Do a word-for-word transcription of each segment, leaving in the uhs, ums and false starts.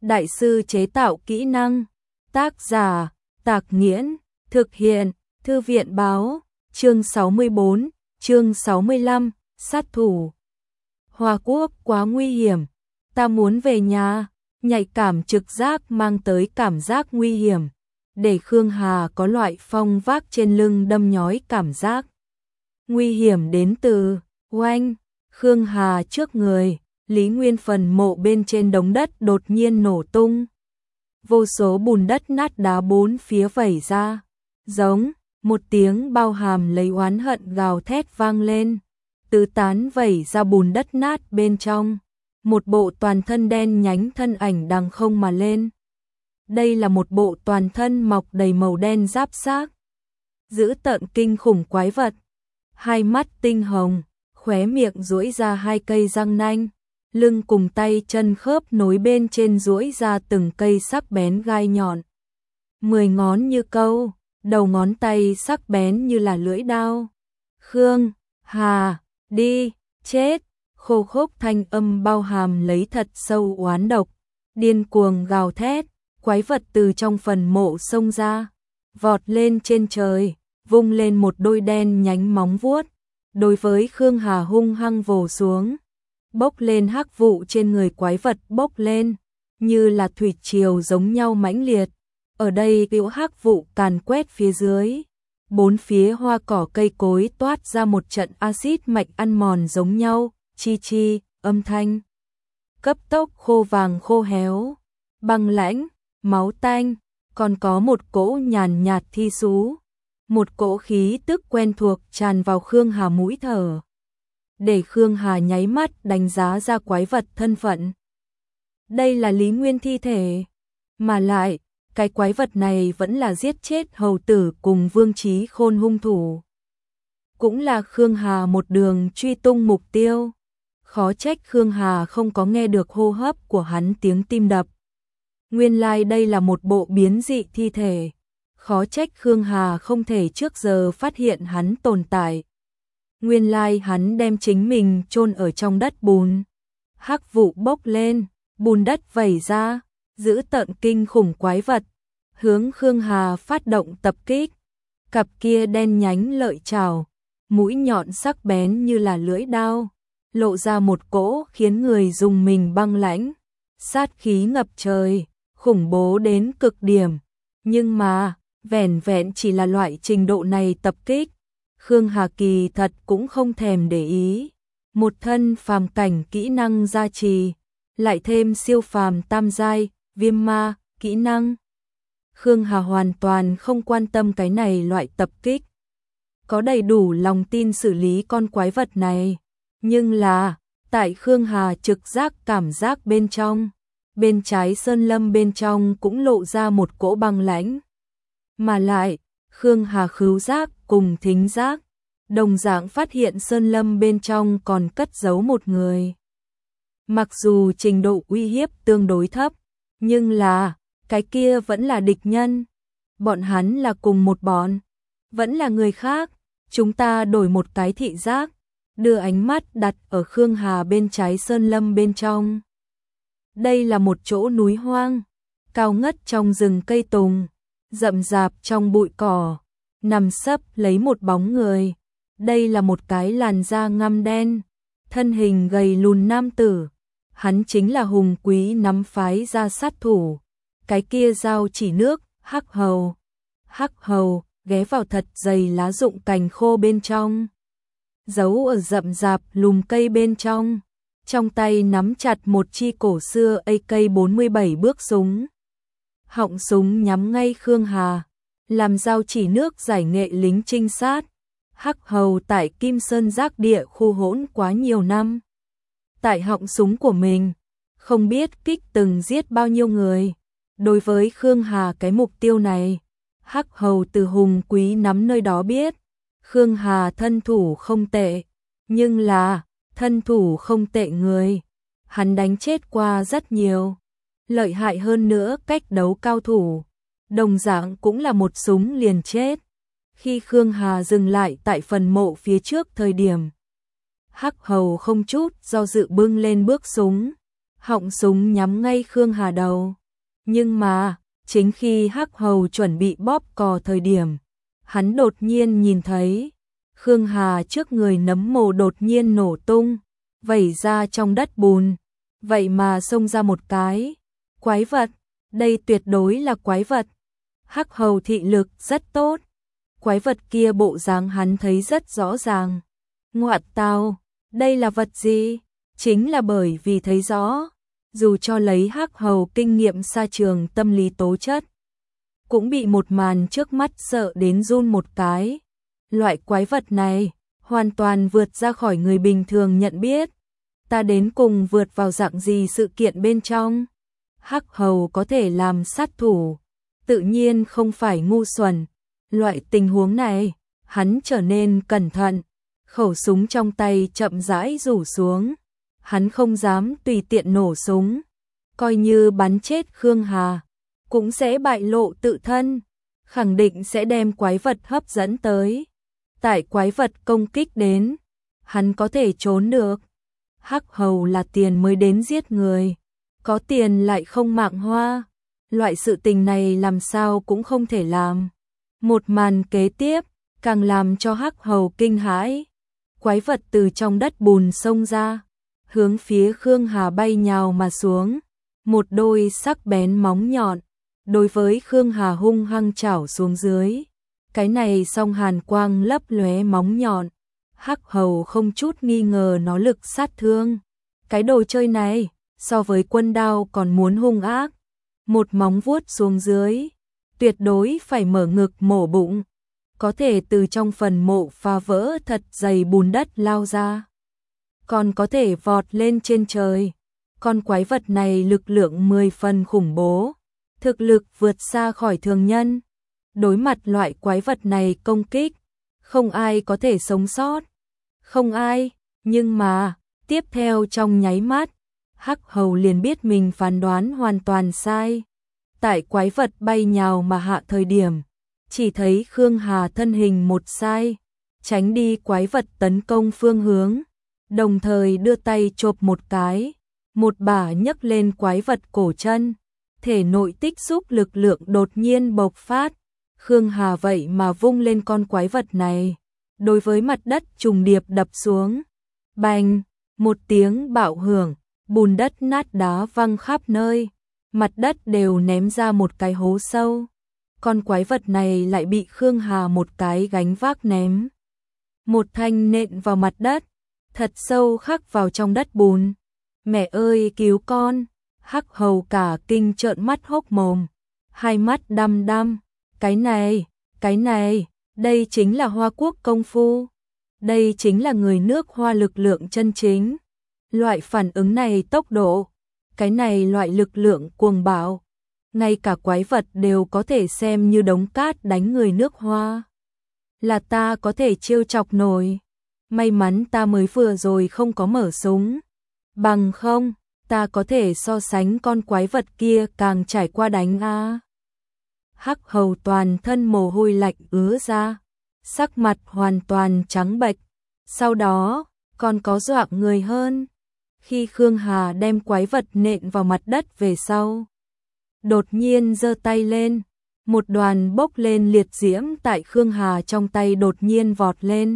đại sư chế tạo kỹ năng. Tác giả, Tạc Nghiễn, thực hiện, Thư viện báo, chương sáu mươi bốn, chương sáu mươi lăm, sát thủ. Hoa Quốc quá nguy hiểm, ta muốn về nhà, nhạy cảm trực giác mang tới cảm giác nguy hiểm, để Khương Hà có loại phong vác trên lưng đâm nhói cảm giác. Nguy hiểm đến từ, oanh, Khương Hà trước người, Lý Nguyên phần mộ bên trên đống đất đột nhiên nổ tung. Vô số bùn đất nát đá bốn phía vẩy ra, giống, một tiếng bao hàm lấy oán hận gào thét vang lên, tứ tán vẩy ra bùn đất nát bên trong, một bộ toàn thân đen nhánh thân ảnh đằng không mà lên. Đây là một bộ toàn thân mọc đầy màu đen giáp xác, dữ tợn kinh khủng quái vật, hai mắt tinh hồng, khóe miệng duỗi ra hai cây răng nanh, lưng cùng tay chân khớp nối bên trên duỗi ra từng cây sắc bén gai nhọn. Mười ngón như câu, đầu ngón tay sắc bén như là lưỡi dao. Khương Hà, đi, chết, khô khốc thanh âm bao hàm lấy thật sâu oán độc, điên cuồng gào thét, quái vật từ trong phần mộ xông ra, vọt lên trên trời, vung lên một đôi đen nhánh móng vuốt, đối với Khương Hà hung hăng vồ xuống. Bốc lên hắc vụ trên người quái vật bốc lên, như là thủy triều giống nhau mãnh liệt. Ở đây kiểu hắc vụ càn quét phía dưới, bốn phía hoa cỏ cây cối toát ra một trận axit mạch ăn mòn giống nhau, chi chi, âm thanh. Cấp tốc khô vàng khô héo, băng lãnh, máu tanh, còn có một cỗ nhàn nhạt thi xú. Một cỗ khí tức quen thuộc tràn vào Khương Hà mũi thở, để Khương Hà nháy mắt đánh giá ra quái vật thân phận. Đây là Lý Nguyên thi thể, mà lại, cái quái vật này vẫn là giết chết hầu tử cùng Vương Chí Khôn hung thủ. Cũng là Khương Hà một đường truy tung mục tiêu. Khó trách Khương Hà không có nghe được hô hấp của hắn tiếng tim đập. Nguyên lai like đây là một bộ biến dị thi thể. Khó trách Khương Hà không thể trước giờ phát hiện hắn tồn tại. Nguyên lai like hắn đem chính mình chôn ở trong đất bùn. Hắc vụ bốc lên, bùn đất vẩy ra, giữ tợn kinh khủng quái vật, hướng Khương Hà phát động tập kích. Cặp kia đen nhánh lợi chảo, mũi nhọn sắc bén như là lưỡi dao, lộ ra một cỗ khiến người dùng mình băng lãnh, sát khí ngập trời, khủng bố đến cực điểm. Nhưng mà, vẻn vẹn chỉ là loại trình độ này tập kích, Khương Hà kỳ thật cũng không thèm để ý. Một thân phàm cảnh kỹ năng gia trì, lại thêm siêu phàm tam giai, viêm ma, kỹ năng. Khương Hà hoàn toàn không quan tâm cái này loại tập kích. Có đầy đủ lòng tin xử lý con quái vật này. Nhưng là, tại Khương Hà trực giác cảm giác bên trong, bên trái sơn lâm bên trong cũng lộ ra một cỗ băng lãnh. Mà lại, Khương Hà khứu giác cùng thính giác, đồng dạng phát hiện sơn lâm bên trong còn cất giấu một người. Mặc dù trình độ uy hiếp tương đối thấp, nhưng là, cái kia vẫn là địch nhân. Bọn hắn là cùng một bọn, vẫn là người khác. Chúng ta đổi một cái thị giác, đưa ánh mắt đặt ở Khương Hà bên trái sơn lâm bên trong. Đây là một chỗ núi hoang, cao ngất trong rừng cây tùng, rậm rạp trong bụi cỏ, nằm sấp lấy một bóng người. Đây là một cái làn da ngăm đen, thân hình gầy lùn nam tử. Hắn chính là Hùng Quý nắm phái ra sát thủ. Cái kia dao chỉ nước, Hắc Hầu. Hắc Hầu ghé vào thật dày lá rụng cành khô bên trong, giấu ở rậm rạp lùm cây bên trong, trong tay nắm chặt một chi cổ xưa A K bốn mươi bảy bước súng. Họng súng nhắm ngay Khương Hà, làm dao chỉ nước giải nghệ lính trinh sát. Hắc Hầu tại Kim Sơn Giác Địa khu hỗn quá nhiều năm. Tại họng súng của mình, không biết kích từng giết bao nhiêu người. Đối với Khương Hà cái mục tiêu này, Hắc Hầu từ Hùng Quý nắm nơi đó biết, Khương Hà thân thủ không tệ, nhưng là, thân thủ không tệ người, hắn đánh chết qua rất nhiều, lợi hại hơn nữa cách đấu cao thủ, đồng dạng cũng là một súng liền chết. Khi Khương Hà dừng lại tại phần mộ phía trước thời điểm, Hắc Hầu không chút do dự bưng lên bước súng, họng súng nhắm ngay Khương Hà đầu. Nhưng mà, chính khi Hắc Hầu chuẩn bị bóp cò thời điểm, hắn đột nhiên nhìn thấy, Khương Hà trước người nấm mồ đột nhiên nổ tung, vẩy ra trong đất bùn, vậy mà xông ra một cái quái vật, đây tuyệt đối là quái vật. Hắc Hầu thị lực rất tốt, quái vật kia bộ dáng hắn thấy rất rõ ràng. Ngoạn tào, đây là vật gì? Chính là bởi vì thấy rõ, dù cho lấy Hắc Hầu kinh nghiệm xa trường tâm lý tố chất, cũng bị một màn trước mắt sợ đến run một cái. Loại quái vật này hoàn toàn vượt ra khỏi người bình thường nhận biết. Ta đến cùng vượt vào dạng gì sự kiện bên trong? Hắc Hầu có thể làm sát thủ, tự nhiên không phải ngu xuẩn. Loại tình huống này, hắn trở nên cẩn thận, khẩu súng trong tay chậm rãi rủ xuống. Hắn không dám tùy tiện nổ súng, coi như bắn chết Khương Hà, cũng sẽ bại lộ tự thân, khẳng định sẽ đem quái vật hấp dẫn tới. Tại quái vật công kích đến, hắn có thể trốn được. Hắc Hầu là tiền mới đến giết người, có tiền lại không mạng hoa, loại sự tình này làm sao cũng không thể làm. Một màn kế tiếp, càng làm cho Hắc Hầu kinh hãi. Quái vật từ trong đất bùn xông ra, hướng phía Khương Hà bay nhào mà xuống, một đôi sắc bén móng nhọn, đối với Khương Hà hung hăng chảo xuống dưới. Cái này song hàn quang lấp lóe móng nhọn, Hắc Hầu không chút nghi ngờ nó lực sát thương. Cái đồ chơi này, so với quân đao còn muốn hung ác. Một móng vuốt xuống dưới, tuyệt đối phải mở ngực mổ bụng, có thể từ trong phần mộ phá vỡ thật dày bùn đất lao ra, còn có thể vọt lên trên trời. Con quái vật này lực lượng mười phần khủng bố, thực lực vượt xa khỏi thường nhân. Đối mặt loại quái vật này công kích, không ai có thể sống sót. Không ai, nhưng mà, tiếp theo trong nháy mắt, Hắc Hầu liền biết mình phán đoán hoàn toàn sai. Tại quái vật bay nhào mà hạ thời điểm, chỉ thấy Khương Hà thân hình một sai, tránh đi quái vật tấn công phương hướng, đồng thời đưa tay chộp một cái, một bả nhấc lên quái vật cổ chân, thể nội tích xúc lực lượng đột nhiên bộc phát. Khương Hà vậy mà vung lên con quái vật này, đối với mặt đất trùng điệp đập xuống. Bành, một tiếng bạo hưởng, bùn đất nát đá văng khắp nơi, mặt đất đều ném ra một cái hố sâu. Con quái vật này lại bị Khương Hà một cái gánh vác ném. Một thanh nện vào mặt đất, thật sâu khắc vào trong đất bùn. Mẹ ơi cứu con, Hắc Hầu cả kinh trợn mắt hốc mồm, hai mắt đăm đăm. Cái này, cái này, đây chính là Hoa Quốc công phu. Đây chính là người nước Hoa lực lượng chân chính. Loại phản ứng này tốc độ, cái này loại lực lượng cuồng bạo, ngay cả quái vật đều có thể xem như đống cát đánh người nước Hoa. Là ta có thể trêu chọc nổi. May mắn ta mới vừa rồi không có mở súng. Bằng không, ta có thể so sánh con quái vật kia càng trải qua đánh a. Hắc Hầu toàn thân mồ hôi lạnh ứa ra, sắc mặt hoàn toàn trắng bệch. Sau đó, còn có dọa người hơn. Khi Khương Hà đem quái vật nện vào mặt đất về sau, đột nhiên giơ tay lên, một đoàn bốc lên liệt diễm tại Khương Hà trong tay đột nhiên vọt lên.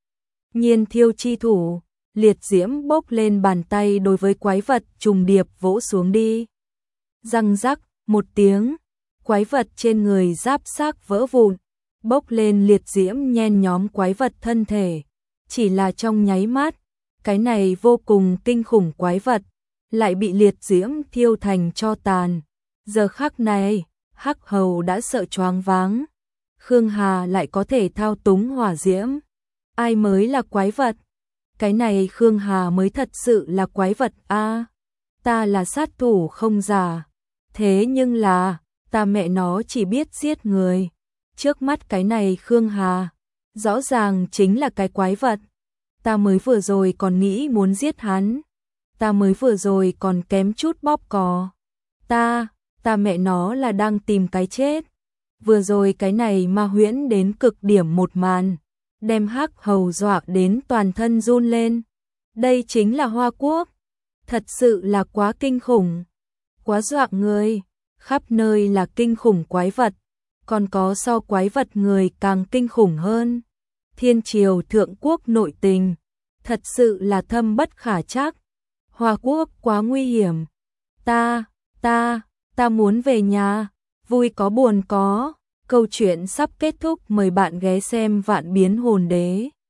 Nhiên thiêu chi thủ, liệt diễm bốc lên bàn tay đối với quái vật trùng điệp vỗ xuống đi. Răng rắc, một tiếng, quái vật trên người giáp xác vỡ vụn, bốc lên liệt diễm nhen nhóm quái vật thân thể. Chỉ là trong nháy mắt, cái này vô cùng kinh khủng quái vật lại bị liệt diễm thiêu thành tro tàn. Giờ khắc này, Hắc Hầu đã sợ choáng váng. Khương Hà lại có thể thao túng hỏa diễm. Ai mới là quái vật? Cái này Khương Hà mới thật sự là quái vật a. À, ta là sát thủ không giả. Thế nhưng là, ta mẹ nó chỉ biết giết người. Trước mắt cái này Khương Hà, rõ ràng chính là cái quái vật. Ta mới vừa rồi còn nghĩ muốn giết hắn. Ta mới vừa rồi còn kém chút bóp cò. Ta, ta mẹ nó là đang tìm cái chết. Vừa rồi cái này ma huyễn đến cực điểm một màn, đem Hắc Hầu dọa đến toàn thân run lên. Đây chính là Hoa Quốc. Thật sự là quá kinh khủng, quá dọa người, khắp nơi là kinh khủng quái vật, còn có so quái vật người càng kinh khủng hơn. Thiên triều thượng quốc nội tình, thật sự là thâm bất khả trắc. Hoa quốc quá nguy hiểm. Ta, ta, ta muốn về nhà, vui có buồn có. Câu chuyện sắp kết thúc, mời bạn ghé xem Vạn Biến Hồn Đế.